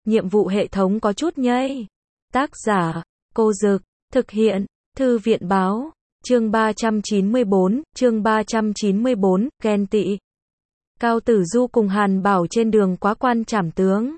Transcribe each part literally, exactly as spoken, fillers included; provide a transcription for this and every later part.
nhiệm vụ hệ thống có chút nhây. Tác giả, Cô Dực, thực hiện, Thư viện báo, chương ba trăm chín mươi bốn, chương ba trăm chín mươi bốn, ghen tị. Cao Tử Du cùng Hàn Bảo trên đường quá quan trảm tướng.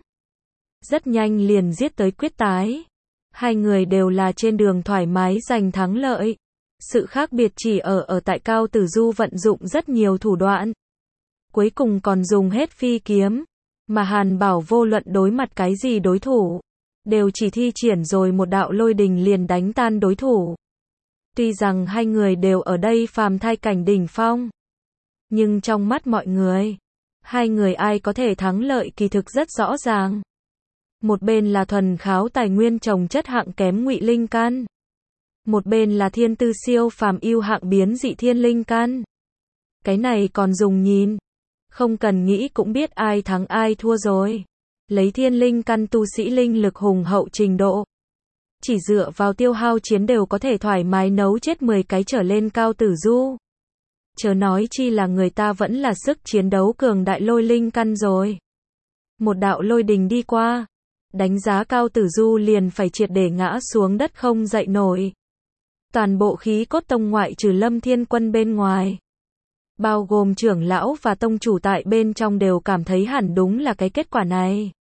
Rất nhanh liền giết tới quyết tái. Hai người đều là trên đường thoải mái giành thắng lợi. Sự khác biệt chỉ ở ở tại Cao Tử Du vận dụng rất nhiều thủ đoạn. Cuối cùng còn dùng hết phi kiếm. Mà Hàn Bảo vô luận đối mặt cái gì đối thủ, đều chỉ thi triển rồi một đạo lôi đình liền đánh tan đối thủ. Tuy rằng hai người đều ở đây phàm thai cảnh đỉnh phong, nhưng trong mắt mọi người, hai người ai có thể thắng lợi kỳ thực rất rõ ràng. Một bên là thuần kháo tài nguyên trồng chất hạng kém ngụy linh căn, một bên là thiên tư siêu phàm yêu hạng biến dị thiên linh căn. Cái này còn dùng nhìn, không cần nghĩ cũng biết ai thắng ai thua rồi. Lấy thiên linh căn tu sĩ linh lực hùng hậu trình độ, chỉ dựa vào tiêu hao chiến đều có thể thoải mái nấu chết mười cái trở lên Cao Tử Du. Chớ nói chi là người ta vẫn là sức chiến đấu cường đại lôi linh căn rồi. Một đạo lôi đình đi qua, đánh giá Cao Tử Du liền phải triệt để ngã xuống đất không dậy nổi. Toàn bộ khí cốt tông ngoại trừ Lâm Thiên Quân bên ngoài, bao gồm trưởng lão và tông chủ tại bên trong đều cảm thấy hẳn đúng là cái kết quả này.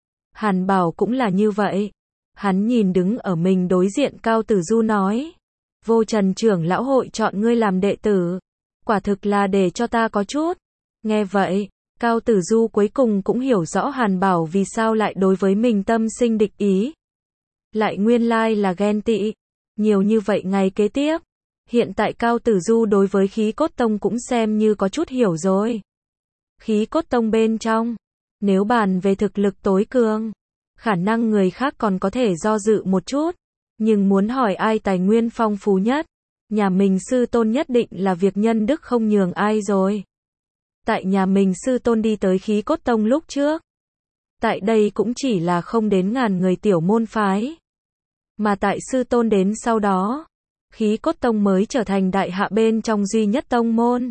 Hàn Bảo cũng là như vậy. Hắn nhìn đứng ở mình đối diện Cao Tử Du nói, Vô Trần trưởng lão hội chọn ngươi làm đệ tử, quả thực là để cho ta có chút. Nghe vậy, Cao Tử Du cuối cùng cũng hiểu rõ Hàn Bảo vì sao lại đối với mình tâm sinh địch ý. Lại nguyên lai là ghen tị. Nhiều như vậy ngày kế tiếp, hiện tại Cao Tử Du đối với khí cốt tông cũng xem như có chút hiểu rồi. Khí cốt tông bên trong, nếu bàn về thực lực tối cường, khả năng người khác còn có thể do dự một chút, nhưng muốn hỏi ai tài nguyên phong phú nhất, nhà mình sư tôn nhất định là việc nhân đức không nhường ai rồi. Tại nhà mình sư tôn đi tới khí cốt tông lúc trước, tại đây cũng chỉ là không đến ngàn người tiểu môn phái. Mà tại sư tôn đến sau đó, khí cốt tông mới trở thành đại hạ bên trong duy nhất tông môn.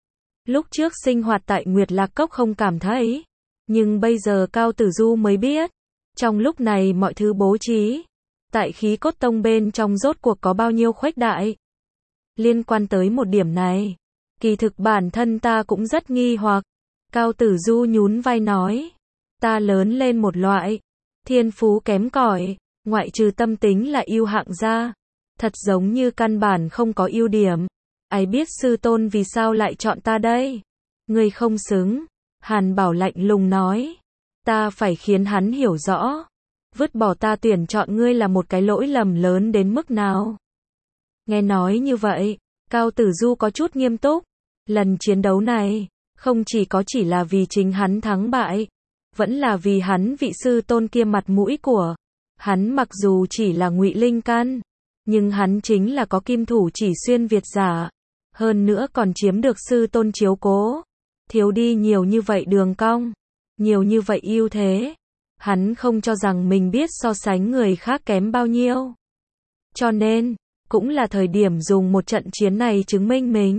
Lúc trước sinh hoạt tại Nguyệt Lạc Cốc không cảm thấy, nhưng bây giờ Cao Tử Du mới biết, trong lúc này mọi thứ bố trí, tại khí cốt tông bên trong rốt cuộc có bao nhiêu khuếch đại. Liên quan tới một điểm này, kỳ thực bản thân ta cũng rất nghi hoặc. Cao Tử Du nhún vai nói, ta lớn lên một loại, thiên phú kém cỏi, ngoại trừ tâm tính là ưu hạng ra, thật giống như căn bản không có ưu điểm. Ai biết sư tôn vì sao lại chọn ta đây? Ngươi không xứng. Hàn Bảo lạnh lùng nói, ta phải khiến hắn hiểu rõ, vứt bỏ ta tuyển chọn ngươi là một cái lỗi lầm lớn đến mức nào. Nghe nói như vậy, Cao Tử Du có chút nghiêm túc. Lần chiến đấu này, không chỉ có chỉ là vì chính hắn thắng bại, vẫn là vì hắn vị sư tôn kia mặt mũi của. Hắn mặc dù chỉ là ngụy linh căn, nhưng hắn chính là có kim thủ chỉ xuyên Việt giả, hơn nữa còn chiếm được sư tôn chiếu cố. Thiếu đi nhiều như vậy đường cong, nhiều như vậy ưu thế, hắn không cho rằng mình biết so sánh người khác kém bao nhiêu. Cho nên, cũng là thời điểm dùng một trận chiến này chứng minh mình.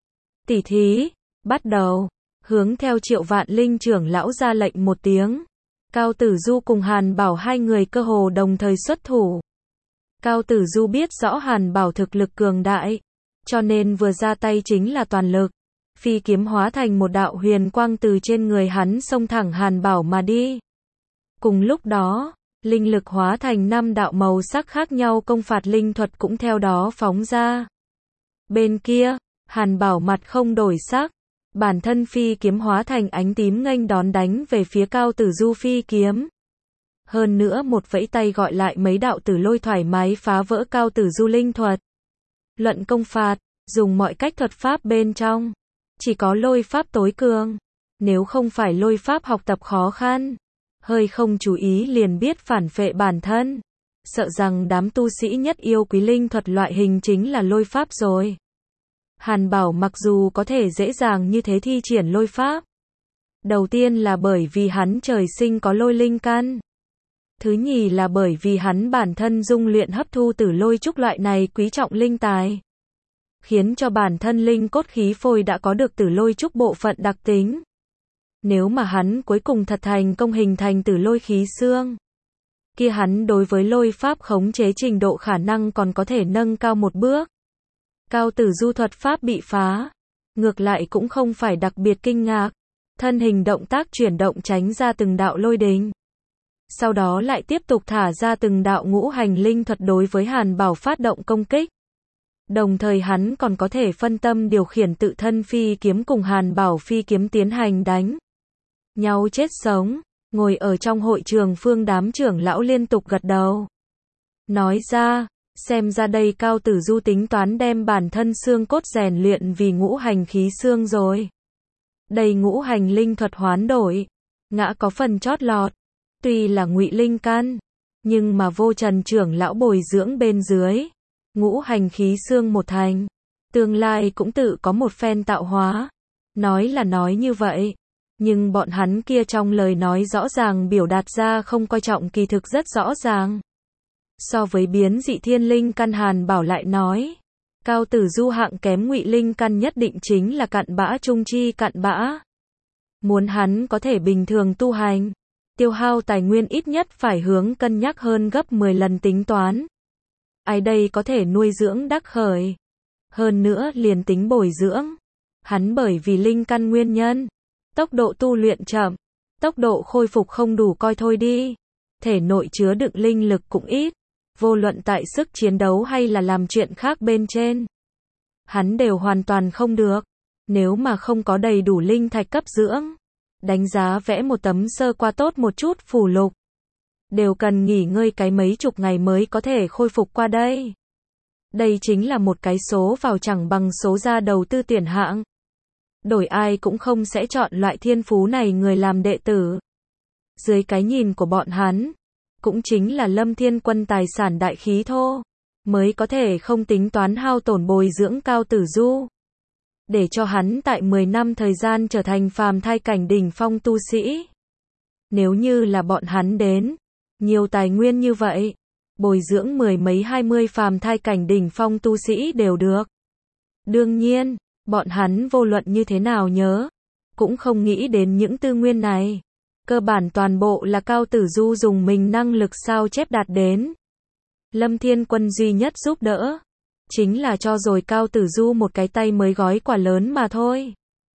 Tỉ thí, bắt đầu, hướng theo Triệu Vạn Linh trưởng lão ra lệnh một tiếng. Cao Tử Du cùng Hàn Bảo hai người cơ hồ đồng thời xuất thủ. Cao Tử Du biết rõ Hàn Bảo thực lực cường đại, cho nên vừa ra tay chính là toàn lực. Phi kiếm hóa thành một đạo huyền quang từ trên người hắn xông thẳng Hàn Bảo mà đi. Cùng lúc đó, linh lực hóa thành năm đạo màu sắc khác nhau công phạt linh thuật cũng theo đó phóng ra. Bên kia, Hàn Bảo mặt không đổi sắc, bản thân phi kiếm hóa thành ánh tím nghênh đón đánh về phía Cao Tử Du phi kiếm. Hơn nữa một vẫy tay gọi lại mấy đạo tử lôi thoải mái phá vỡ Cao Tử Du linh thuật. Luận công phạt, dùng mọi cách thuật pháp bên trong, chỉ có lôi pháp tối cường. Nếu không phải lôi pháp học tập khó khăn, hơi không chú ý liền biết phản phệ bản thân. Sợ rằng đám tu sĩ nhất yêu quý linh thuật loại hình chính là lôi pháp rồi. Hàn Bảo mặc dù có thể dễ dàng như thế thi triển lôi pháp, đầu tiên là bởi vì hắn trời sinh có lôi linh căn. Thứ nhì là bởi vì hắn bản thân dung luyện hấp thu tử lôi trúc loại này quý trọng linh tài, khiến cho bản thân linh cốt khí phôi đã có được tử lôi trúc bộ phận đặc tính. Nếu mà hắn cuối cùng thật thành công hình thành tử lôi khí xương, kia hắn đối với lôi pháp khống chế trình độ khả năng còn có thể nâng cao một bước. Cao Tử Du thuật pháp bị phá, ngược lại cũng không phải đặc biệt kinh ngạc, thân hình động tác chuyển động tránh ra từng đạo lôi đình. Sau đó lại tiếp tục thả ra từng đạo ngũ hành linh thuật đối với Hàn Bảo phát động công kích. Đồng thời hắn còn có thể phân tâm điều khiển tự thân phi kiếm cùng Hàn Bảo phi kiếm tiến hành đánh nhau chết sống. Ngồi ở trong hội trường phương đám trưởng lão liên tục gật đầu. Nói ra, xem ra đây Cao Tử Du tính toán đem bản thân xương cốt rèn luyện vì ngũ hành khí xương rồi. Đây ngũ hành linh thuật hoán đổi, ngã có phần chót lọt, tuy là ngụy linh căn, nhưng mà Vô Trần trưởng lão bồi dưỡng bên dưới, ngũ hành khí xương một thành, tương lai cũng tự có một phen tạo hóa. Nói là nói như vậy, nhưng bọn hắn kia trong lời nói rõ ràng biểu đạt ra không coi trọng kỳ thực rất rõ ràng. So với biến dị thiên linh căn Hàn Bảo lại nói, Cao Tử Du hạng kém ngụy linh căn nhất định chính là cặn bã trung chi cặn bã. Muốn hắn có thể bình thường tu hành, tiêu hao tài nguyên ít nhất phải hướng cân nhắc hơn gấp mười lần tính toán. Ai đây có thể nuôi dưỡng đắc khởi. Hơn nữa liền tính bồi dưỡng, hắn bởi vì linh căn nguyên nhân, tốc độ tu luyện chậm, tốc độ khôi phục không đủ coi thôi đi. Thể nội chứa đựng linh lực cũng ít, vô luận tại sức chiến đấu hay là làm chuyện khác bên trên, hắn đều hoàn toàn không được. Nếu mà không có đầy đủ linh thạch cấp dưỡng, đánh giá vẽ một tấm sơ qua tốt một chút phù lục, đều cần nghỉ ngơi cái mấy chục ngày mới có thể khôi phục qua đây. Đây chính là một cái số vào chẳng bằng số ra đầu tư tuyển hạng. Đổi ai cũng không sẽ chọn loại thiên phú này người làm đệ tử. Dưới cái nhìn của bọn hắn, cũng chính là Lâm Thiên Quân tài sản đại khí thô, mới có thể không tính toán hao tổn bồi dưỡng Cao Tử Du, để cho hắn tại mười năm thời gian trở thành phàm thai cảnh đỉnh phong tu sĩ. Nếu như là bọn hắn đến, nhiều tài nguyên như vậy, bồi dưỡng mười mấy hai mươi phàm thai cảnh đỉnh phong tu sĩ đều được. Đương nhiên, bọn hắn vô luận như thế nào nhớ, cũng không nghĩ đến những tư nguyên này. Cơ bản toàn bộ là Cao Tử Du dùng mình năng lực sao chép đạt đến. Lâm Thiên Quân duy nhất giúp đỡ, chính là cho rồi Cao Tử Du một cái tay mới gói quả lớn mà thôi.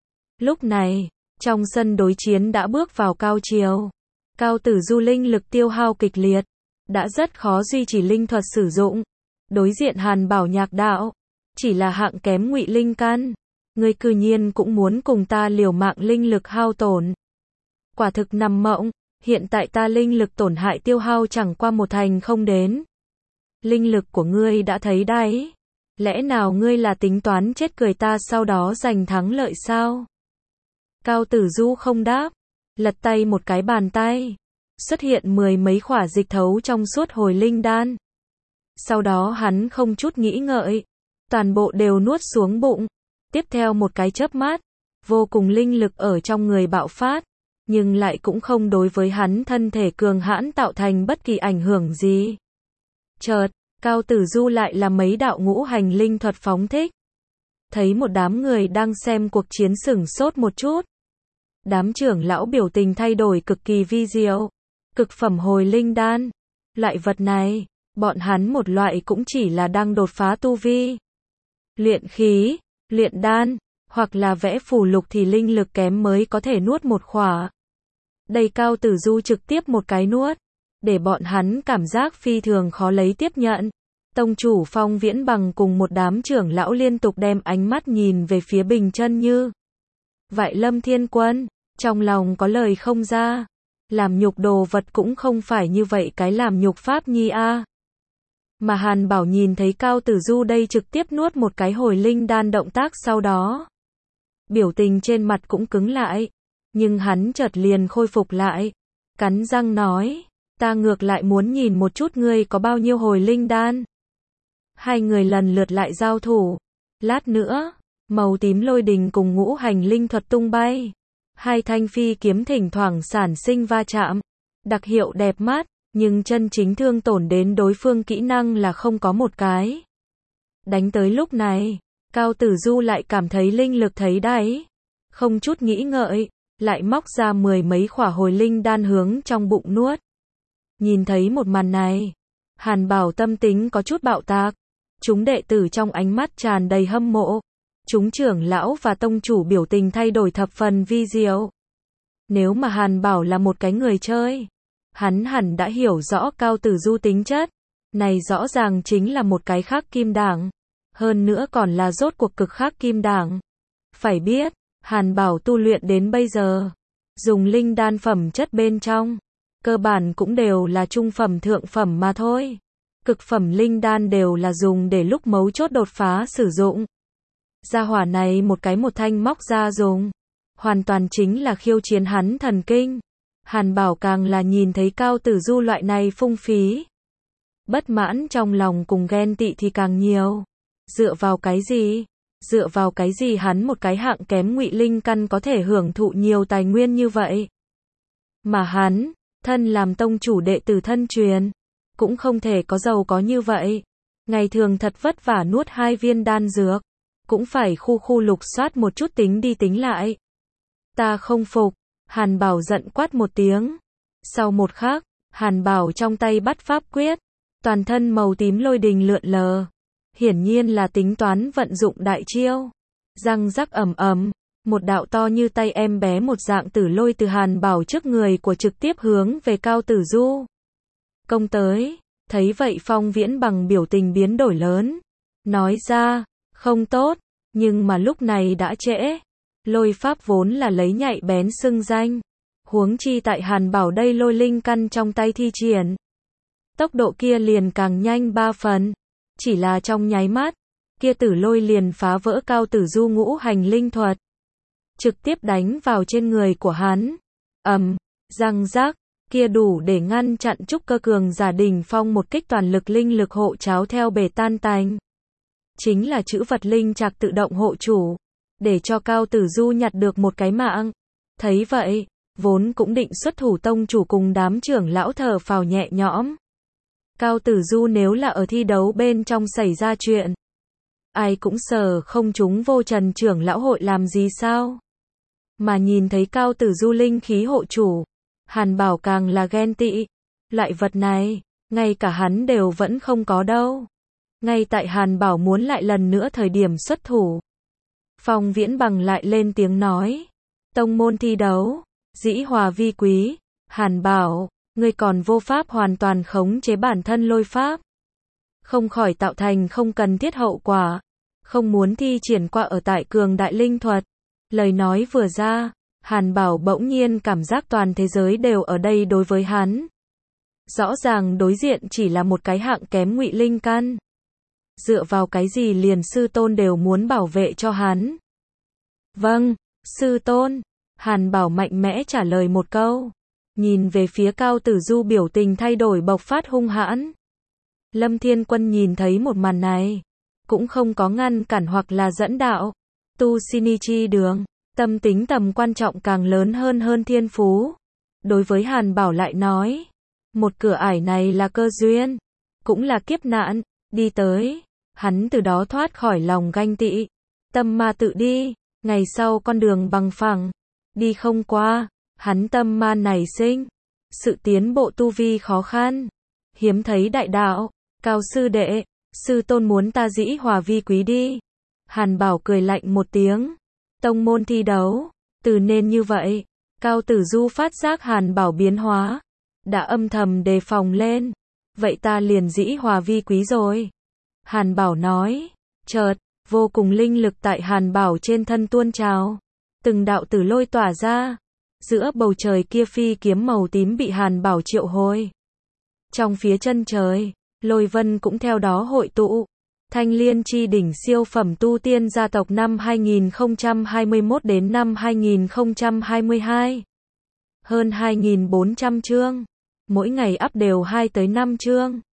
Lúc này, trong sân đối chiến đã bước vào cao chiều. Cao Tử Du linh lực tiêu hao kịch liệt, đã rất khó duy trì linh thuật sử dụng. Đối diện Hàn Bảo Nhạc đạo, chỉ là hạng kém ngụy linh căn, ngươi cư nhiên cũng muốn cùng ta liều mạng linh lực hao tổn. Quả thực nằm mộng, hiện tại ta linh lực tổn hại tiêu hao chẳng qua một thành không đến. Linh lực của ngươi đã thấy đấy, lẽ nào ngươi là tính toán chết cười ta sau đó giành thắng lợi sao? Cao Tử Du không đáp, lật tay một cái bàn tay, xuất hiện mười mấy khỏa dịch thấu trong suốt hồi linh đan. Sau đó hắn không chút nghĩ ngợi, toàn bộ đều nuốt xuống bụng. Tiếp theo một cái chớp mắt, vô cùng linh lực ở trong người bạo phát, nhưng lại cũng không đối với hắn thân thể cường hãn tạo thành bất kỳ ảnh hưởng gì. Chợt, Cao Tử Du lại là mấy đạo ngũ hành linh thuật phóng thích. Thấy một đám người đang xem cuộc chiến sửng sốt một chút. Đám trưởng lão biểu tình thay đổi cực kỳ vi diệu. Cực phẩm hồi linh đan. Loại vật này, bọn hắn một loại cũng chỉ là đang đột phá tu vi. Luyện khí, luyện đan, hoặc là vẽ phù lục thì linh lực kém mới có thể nuốt một khỏa. Đây Cao Tử Du trực tiếp một cái nuốt, để bọn hắn cảm giác phi thường khó lấy tiếp nhận. Tông chủ Phong Viễn Bằng cùng một đám trưởng lão liên tục đem ánh mắt nhìn về phía Bình Chân Như. Vậy Lâm Thiên Quân, trong lòng có lời không ra. Làm nhục đồ vật cũng không phải như vậy cái làm nhục pháp nhi a. Mà Hàn Bảo nhìn thấy Cao Tử Du đây trực tiếp nuốt một cái hồi linh đan động tác sau đó. Biểu tình trên mặt cũng cứng lại. Nhưng hắn chợt liền khôi phục lại. Cắn răng nói, ta ngược lại muốn nhìn một chút ngươi có bao nhiêu hồi linh đan. Hai người lần lượt lại giao thủ. Lát nữa, màu tím lôi đình cùng ngũ hành linh thuật tung bay. Hai thanh phi kiếm thỉnh thoảng sản sinh va chạm. Đặc hiệu đẹp mắt, nhưng chân chính thương tổn đến đối phương kỹ năng là không có một cái. Đánh tới lúc này, Cao Tử Du lại cảm thấy linh lực thấy đáy. Không chút nghĩ ngợi, lại móc ra mười mấy khỏa hồi linh đan hướng trong bụng nuốt. Nhìn thấy một màn này, Hàn Bảo tâm tính có chút bạo tạc. Chúng đệ tử trong ánh mắt tràn đầy hâm mộ. Chúng trưởng lão và tông chủ biểu tình thay đổi thập phần vi diệu. Nếu mà Hàn Bảo là một cái người chơi, hắn hẳn đã hiểu rõ Cao Tử Du tính chất. Này rõ ràng chính là một cái khác kim đảng. Hơn nữa còn là rốt cuộc cực khác kim đảng. Phải biết, Hàn Bảo tu luyện đến bây giờ, dùng linh đan phẩm chất bên trong, cơ bản cũng đều là trung phẩm thượng phẩm mà thôi. Cực phẩm linh đan đều là dùng để lúc mấu chốt đột phá sử dụng. Gia hỏa này một cái một thanh móc ra dùng, hoàn toàn chính là khiêu chiến hắn thần kinh. Hàn Bảo càng là nhìn thấy Cao Tử Du loại này phung phí, bất mãn trong lòng cùng ghen tị thì càng nhiều. Dựa vào cái gì? Dựa vào cái gì hắn một cái hạng kém ngụy linh căn có thể hưởng thụ nhiều tài nguyên như vậy? Mà hắn, thân làm tông chủ đệ tử thân truyền, cũng không thể có giàu có như vậy. Ngày thường thật vất vả nuốt hai viên đan dược, cũng phải khu khu lục soát một chút tính đi tính lại. Ta không phục, Hàn Bảo giận quát một tiếng. Sau một khắc, Hàn Bảo trong tay bắt pháp quyết, toàn thân màu tím lôi đình lượn lờ. Hiển nhiên là tính toán vận dụng đại chiêu. Răng rắc ầm ầm, một đạo to như tay em bé một dạng tử lôi từ Hàn Bảo trước người của trực tiếp hướng về Cao Tử Du công tới. Thấy vậy Phong Viễn Bằng biểu tình biến đổi lớn, nói ra, không tốt, nhưng mà lúc này đã trễ. Lôi pháp vốn là lấy nhạy bén xưng danh, huống chi tại Hàn Bảo đây lôi linh căn trong tay thi triển, tốc độ kia liền càng nhanh ba phần. Chỉ là trong nháy mắt, kia tử lôi liền phá vỡ Cao Tử Du ngũ hành linh thuật, trực tiếp đánh vào trên người của hắn. Ầm, răng rác, kia đủ để ngăn chặn trúc cơ cường giả đỉnh phong một kích toàn lực linh lực hộ cháo theo bể tan tành. Chính là chữ vật linh trạc tự động hộ chủ, để cho Cao Tử Du nhặt được một cái mạng. Thấy vậy, vốn cũng định xuất thủ tông chủ cùng đám trưởng lão thở phào nhẹ nhõm. Cao Tử Du nếu là ở thi đấu bên trong xảy ra chuyện, ai cũng sợ không chúng vô Trần trưởng lão hội làm gì sao. Mà nhìn thấy Cao Tử Du linh khí hộ chủ, Hàn Bảo càng là ghen tị. Loại vật này, ngay cả hắn đều vẫn không có đâu. Ngay tại Hàn Bảo muốn lại lần nữa thời điểm xuất thủ, Phong Viễn Bằng lại lên tiếng nói, tông môn thi đấu, dĩ hòa vi quý. Hàn Bảo, ngươi còn vô pháp hoàn toàn khống chế bản thân lôi pháp, không khỏi tạo thành không cần thiết hậu quả, không muốn thi triển qua ở tại cường đại linh thuật. Lời nói vừa ra, Hàn Bảo bỗng nhiên cảm giác toàn thế giới đều ở đây đối với hắn. Rõ ràng đối diện chỉ là một cái hạng kém ngụy linh căn. Dựa vào cái gì liền sư tôn đều muốn bảo vệ cho hắn? Vâng, sư tôn. Hàn Bảo mạnh mẽ trả lời một câu. Nhìn về phía Cao Tử Du biểu tình thay đổi bộc phát hung hãn. Lâm Thiên Quân nhìn thấy một màn này, cũng không có ngăn cản hoặc là dẫn đạo. Tu Shinichi đường, tâm tính tầm quan trọng càng lớn hơn hơn thiên phú. Đối với Hàn Bảo lại nói, một cửa ải này là cơ duyên, cũng là kiếp nạn. Đi tới, hắn từ đó thoát khỏi lòng ganh tị, tâm ma tự đi. Ngày sau con đường bằng phẳng, đi không qua, hắn tâm ma nảy sinh, sự tiến bộ tu vi khó khăn, hiếm thấy đại đạo. Cao sư đệ, sư tôn muốn ta dĩ hòa vi quý đi. Hàn Bảo cười lạnh một tiếng. Tông môn thi đấu, từ nên như vậy. Cao Tử Du phát giác Hàn Bảo biến hóa, đã âm thầm đề phòng lên. Vậy ta liền dĩ hòa vi quý rồi. Hàn Bảo nói. Chợt, vô cùng linh lực tại Hàn Bảo trên thân tuôn trào, từng đạo tử lôi tỏa ra. Giữa bầu trời kia phi kiếm màu tím bị Hàn Bảo triệu hồi. Trong phía chân trời, lôi vân cũng theo đó hội tụ. Thanh Liên chi đỉnh siêu phẩm tu tiên gia tộc năm hai nghìn không trăm hai mươi mốt đến năm hai nghìn không trăm hai mươi hai. Hơn hai nghìn bốn trăm chương. Mỗi ngày up đều hai tới năm chương.